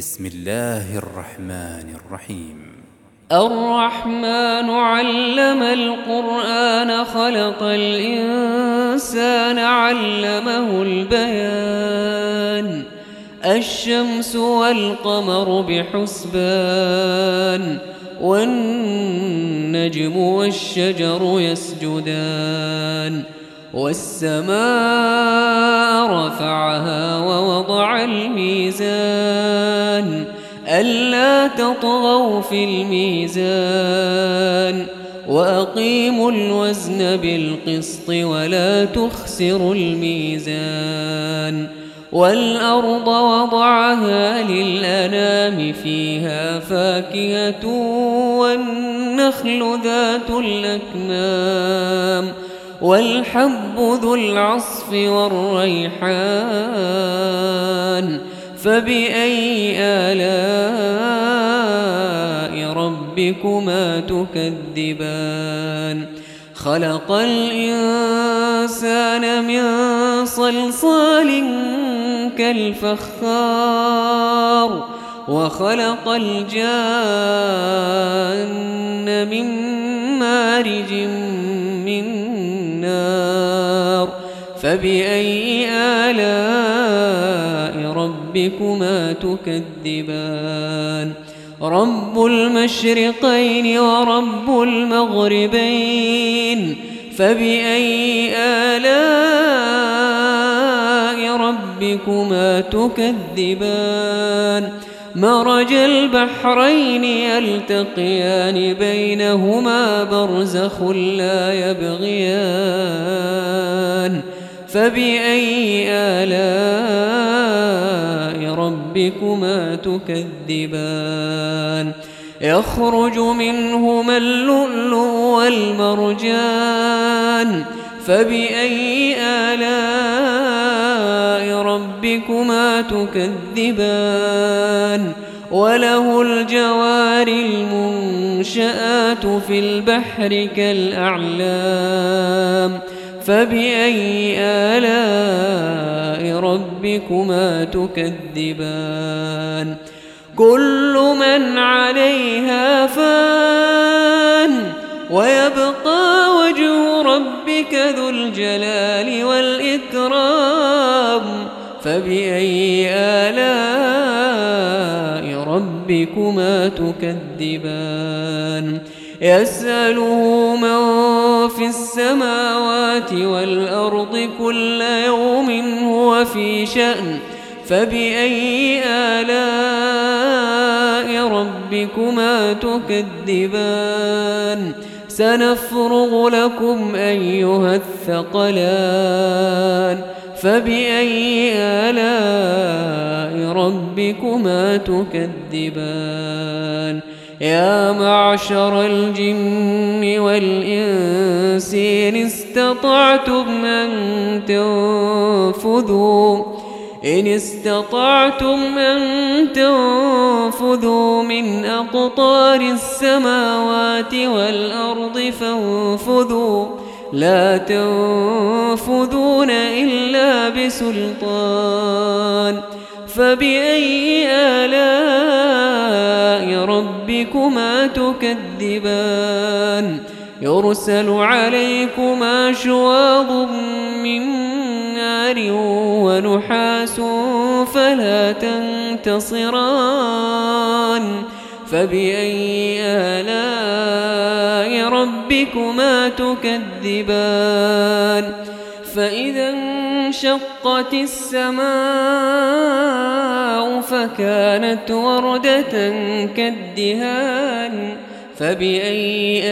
بسم الله الرحمن الرحيم. الرحمن علم القرآن خلق الإنسان علمه البيان الشمس والقمر بحسبان والنجم والشجر يسجدان والسماء رفعها ووضع الميزان ألا تطغوا في الميزان وأقيموا الوزن بالقسط ولا تخسروا الميزان والأرض وضعها للأنام فيها فاكهة والنخل ذات الأكمام والحب ذو العصف والريحان فبأي آلاء ربكما تكذبان خلق الإنسان من صلصال كالفخار وخلق الجان من مارج من نار فبأي آلاء ربكما تكذبان رب المشرقين ورب المغربين فبأي آلاء ربكما تكذبان مرج البحرين يلتقيان بينهما برزخ لا يبغيان فبأي آلاء ربكما تكذبان يخرج منهما اللؤلؤ والمرجان فبأي آلاء ربكما تكذبان وله الجوار المنشآت في البحر كالأعلام فبأي آلاء ربكما تكذبان كل من عليها فان ويبقى وجه ربك ذو الجلال والإكرام فبأي آلاء ربكما تكذبان يسأله من في السماوات والأرض كل يوم هو في شأن فبأي آلاء ربكما تكذبان سنفرغ لكم أيها الثقلان فبأي آلاء ربكما تكذبان يا معشر الجن والإنس إن استطعتم أن تنفذوا من أقطار السماوات والأرض فانفذوا لا تنفذون إلا بسلطان فبأي آلاء ربكما تكذبان يرسل عليكما شواظ من نار ونحاس فلا تنتصران فبأي آلاء ربكما تكذبان فإذا انشقت السماء فكانت وردة كالدهان فبأي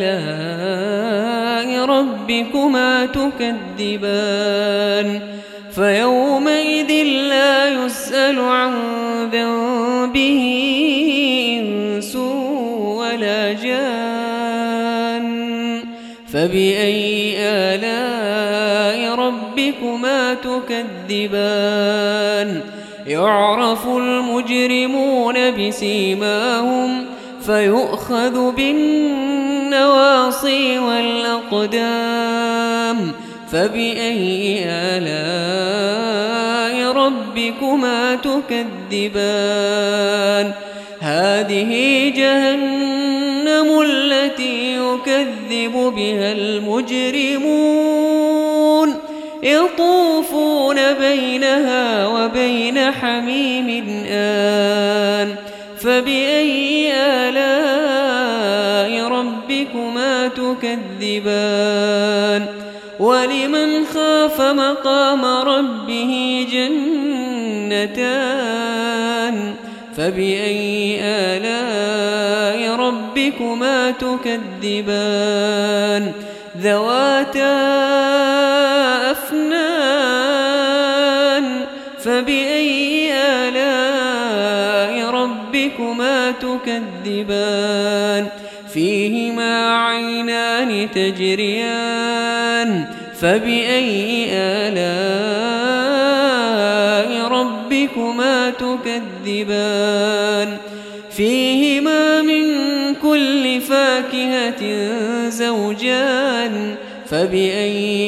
آلاء ربكما تكذبان فيومئذ لا يسأل عن ذنبه إنس ولا جان فبأي آلاء ربكما تكذبان يعرف المجرمون بسيماهم فيؤخذ بالنواصي والأقدام فبأي آلاء ربكما ربكما تكذبان هذه جهنم التي يكذب بها المجرمون يطوفون بينها وبين حميم آن فبأي آلاء ربكما تكذبان ولمن خاف مقام ربه جنتان فبأي آلاء ربكما تكذبان ذواتا أفنان فبأي آلاء ربكما تكذبان فيهما عينان تجريان فبأي آلاء ربكما تكذبان فيهما من كل فاكهة زوجان فبأي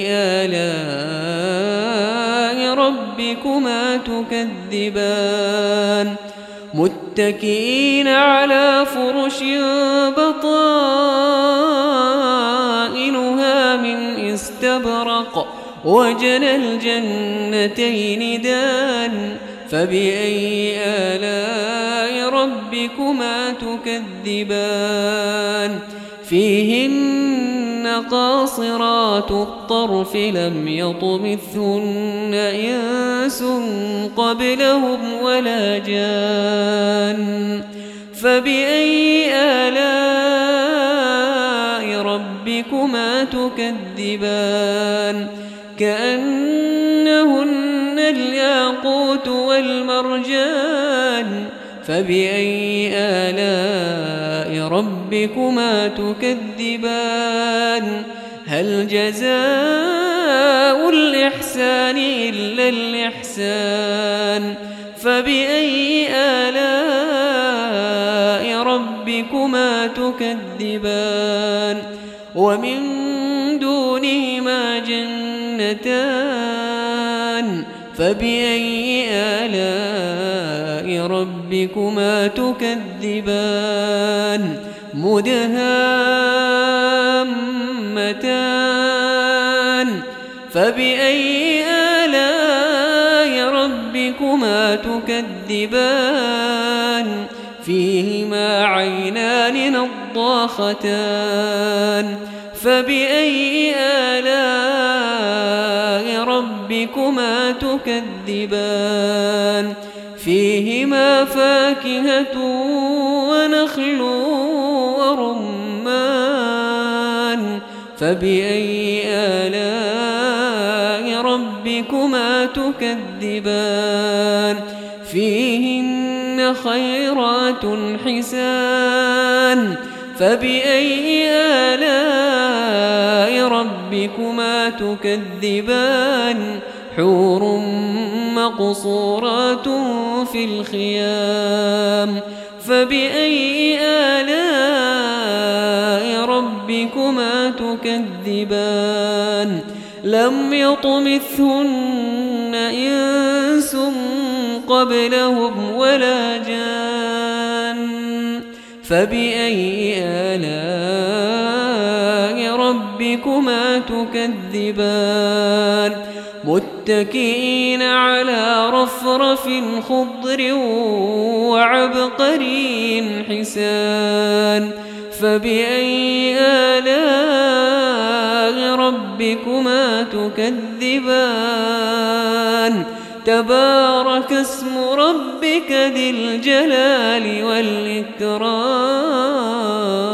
آلاء ربكما تكذبان متكئين على فرش بطائنها من استبرق وجنى الجنتين دان فبأي آلاء ربكما تكذبان فيهن قاصرات الطرف لم يطمثهن إنس قبلهم ولا جان فبأي آلاء ربكما تكذبان كأنهن الياقوت والمرجان فبأي آلاء ربكما تكذبان هل جزاء الإحسان إلا الإحسان فبأي آلاء ربكما تكذبان ومن دونهما جنتان فبأي آلاء ربكما تكذبان مدهامتان فبأي آلاء ربكما تكذبان فيهما عينان نضاختان فبأي آلاء ربكما تكذبان فيهما فاكهة ونخل ورمان فبأي آلاء ربكما تكذبان فيهن خيرات حسان فبأي آلاء ربكما تكذبان حور مقصورات في الخيام فبأي آلاء ربكما تكذبان لم يطمثهن إنس قبلهم ولا جان فبأي آلاء ربكما تكذبان متكئين على رفرف خضر وعبقري حسان فبأي آلاء ربكما تكذبان تبارك اسم ربك ذي الجلال والإكرام